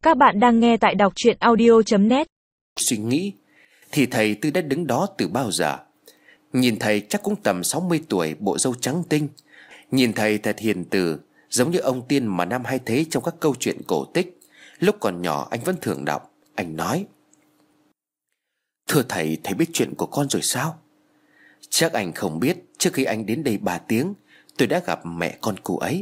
Các bạn đang nghe tại đọc truyện audio.net. Suy nghĩ thì thầy Tư đã đứng đó từ bao giờ. Nhìn thầy chắc cũng tầm 60 tuổi, bộ râu trắng tinh. Nhìn thầy thật hiền từ, giống như ông tiên mà Nam hay thấy trong các câu chuyện cổ tích. Lúc còn nhỏ anh vẫn thường đọc. Anh nói: "Thưa thầy, thầy biết chuyện của con rồi sao?" "Chắc anh không biết, trước khi anh đến đây 3 tiếng tôi đã gặp mẹ con cô ấy."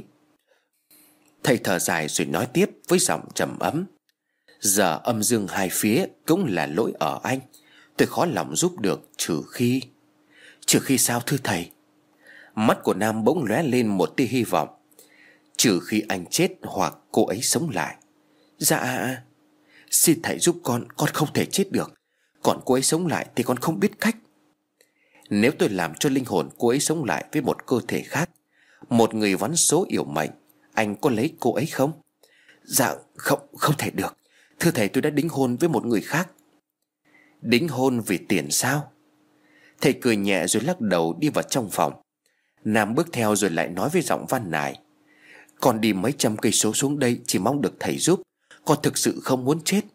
Thầy thở dài rồi nói tiếp với giọng trầm ấm: "Giờ âm dương hai phía cũng là lỗi ở anh. Tôi khó lòng giúp được trừ khi..." "Trừ khi sao thưa thầy?" Mắt của Nam bỗng lóe lên một tia hy vọng. "Trừ khi anh chết hoặc cô ấy sống lại." "Dạ, xin thầy giúp con không thể chết được. Còn cô ấy sống lại thì con không biết cách." "Nếu tôi làm cho linh hồn cô ấy sống lại với một cơ thể khác, một người vắn số yểu mệnh, anh có lấy cô ấy không?" "Dạ không thể được. Thưa thầy, tôi đã đính hôn với một người khác." "Đính hôn vì tiền sao?" Thầy cười nhẹ rồi lắc đầu đi vào trong phòng. Nam bước theo rồi lại nói với giọng van nài: "Con đi mấy trăm cây số xuống đây chỉ mong được thầy giúp. Con thực sự không muốn chết.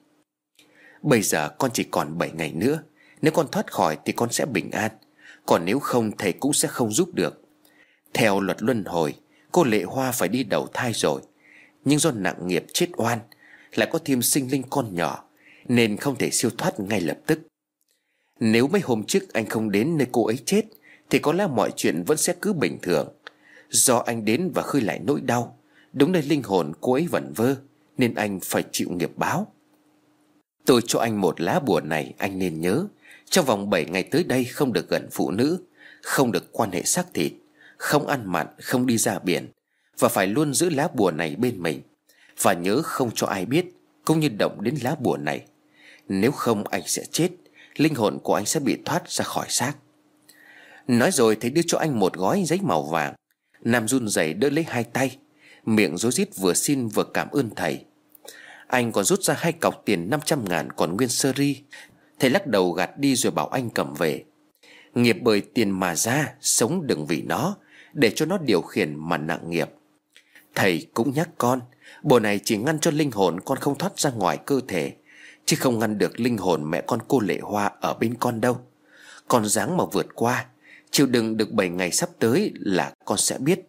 Bây giờ con chỉ còn 7 ngày nữa. Nếu con thoát khỏi thì con sẽ bình an. Còn nếu không thầy cũng sẽ không giúp được. Theo luật luân hồi, cô Lệ Hoa phải đi đầu thai rồi. Nhưng do nặng nghiệp chết oan, lại có thêm sinh linh con nhỏ, nên không thể siêu thoát ngay lập tức. Nếu mấy hôm trước anh không đến nơi cô ấy chết thì có lẽ mọi chuyện vẫn sẽ cứ bình thường. Do anh đến và khơi lại nỗi đau, đúng nơi linh hồn cô ấy vẩn vơ, nên anh phải chịu nghiệp báo. Tôi cho anh một lá bùa này, anh nên nhớ. Trong vòng 7 ngày tới đây không được gần phụ nữ, không được quan hệ xác thịt, không ăn mặn, không đi ra biển, và phải luôn giữ lá bùa này bên mình. Và nhớ không cho ai biết, cũng như động đến lá bùa này. Nếu không anh sẽ chết, linh hồn của anh sẽ bị thoát ra khỏi xác." Nói rồi thầy đưa cho anh một gói giấy màu vàng. Nam run rẩy đỡ lấy hai tay, miệng rối rít vừa xin vừa cảm ơn thầy. Anh còn rút ra 2 cọc tiền 500.000 còn nguyên sơ ri. Thầy lắc đầu gạt đi rồi bảo anh cầm về. Nghiệp bởi tiền mà ra, sống đừng vì nó, để cho nó điều khiển mà nặng nghiệp. Thầy cũng nhắc con, bùa này chỉ ngăn cho linh hồn con không thoát ra ngoài cơ thể, chứ không ngăn được linh hồn mẹ con cô Lệ Hoa ở bên con đâu. Con ráng mà vượt qua, chịu đựng được 7 ngày sắp tới là con sẽ biết."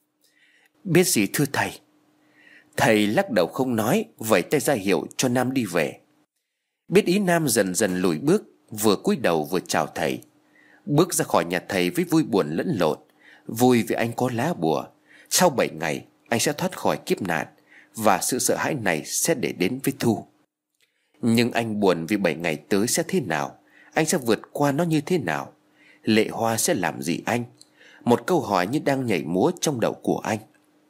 "Biết gì thưa thầy?" Thầy lắc đầu không nói, vẫy tay ra hiệu cho Nam đi về. Biết ý, Nam dần dần lùi bước, vừa cúi đầu vừa chào thầy. Bước ra khỏi nhà thầy với vui buồn lẫn lộn. Vui vì anh có lá bùa. Sau 7 ngày anh sẽ thoát khỏi kiếp nạn, và sự sợ hãi này sẽ để đến với Thu. Nhưng anh buồn vì 7 ngày tới sẽ thế nào, anh sẽ vượt qua nó như thế nào, Lệ Hoa sẽ làm gì anh? Một câu hỏi như đang nhảy múa trong đầu của anh.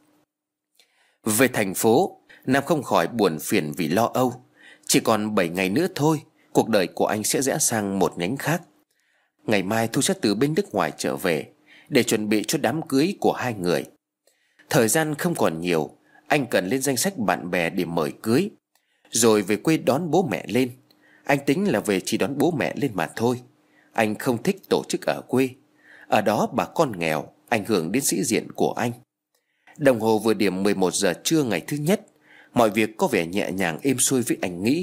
Về thành phố, Nam không khỏi buồn phiền vì lo âu. Chỉ còn 7 ngày nữa thôi, cuộc đời của anh sẽ rẽ sang một nhánh khác. Ngày mai Thu sẽ từ bên nước ngoài trở về để chuẩn bị cho đám cưới của hai người. Thời gian không còn nhiều, anh cần lên danh sách bạn bè để mời cưới, rồi về quê đón bố mẹ lên. Anh tính là về chỉ đón bố mẹ lên mà thôi. Anh không thích tổ chức ở quê. Ở đó bà con nghèo, ảnh hưởng đến sĩ diện của anh. Đồng hồ vừa điểm 11 giờ trưa ngày thứ nhất. Mọi việc có vẻ nhẹ nhàng êm xuôi với anh nghĩ.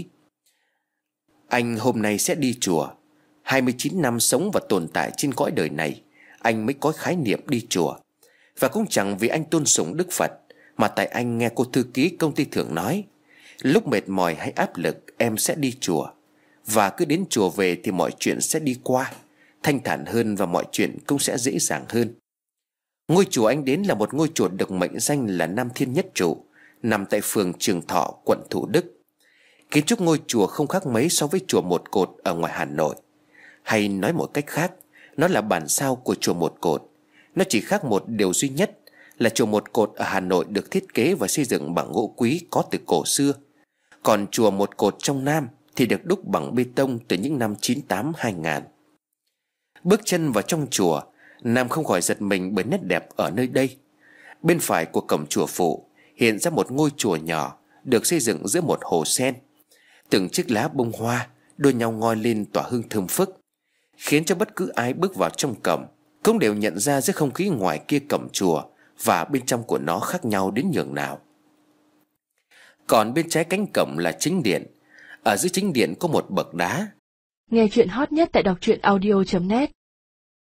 Anh hôm nay sẽ đi chùa. 29 năm sống và tồn tại trên cõi đời này, anh mới có khái niệm đi chùa. Và cũng chẳng vì anh tôn sùng Đức Phật, mà tại anh nghe cô thư ký công ty Thượng nói, lúc mệt mỏi hay áp lực em sẽ đi chùa. Và cứ đến chùa về thì mọi chuyện sẽ đi qua, thanh thản hơn, và mọi chuyện cũng sẽ dễ dàng hơn. Ngôi chùa anh đến là một ngôi chùa được mệnh danh là Nam Thiên Nhất Trụ, nằm tại phường Trường Thọ, quận Thủ Đức. Kiến trúc ngôi chùa không khác mấy so với chùa Một Cột ở ngoài Hà Nội. Hay nói một cách khác, nó là bản sao của chùa Một Cột. Nó chỉ khác một điều duy nhất là chùa Một Cột ở Hà Nội được thiết kế và xây dựng bằng gỗ quý có từ cổ xưa. Còn chùa Một Cột trong Nam thì được đúc bằng bê tông từ những năm 98-2000. Bước chân vào trong chùa, Nam không khỏi giật mình bởi nét đẹp ở nơi đây. Bên phải của cổng chùa phụ hiện ra một ngôi chùa nhỏ được xây dựng giữa một hồ sen. Từng chiếc lá bông hoa đua nhau ngoi lên tỏa hương thơm phức, khiến cho bất cứ ai bước vào trong cổng cũng đều nhận ra giữa không khí ngoài kia cổng chùa và bên trong của nó khác nhau đến nhường nào. Còn bên trái cánh cổng là chính điện. Ở dưới chính điện có một bậc đá. Nghe chuyện hot nhất tại đọc truyện audio.net.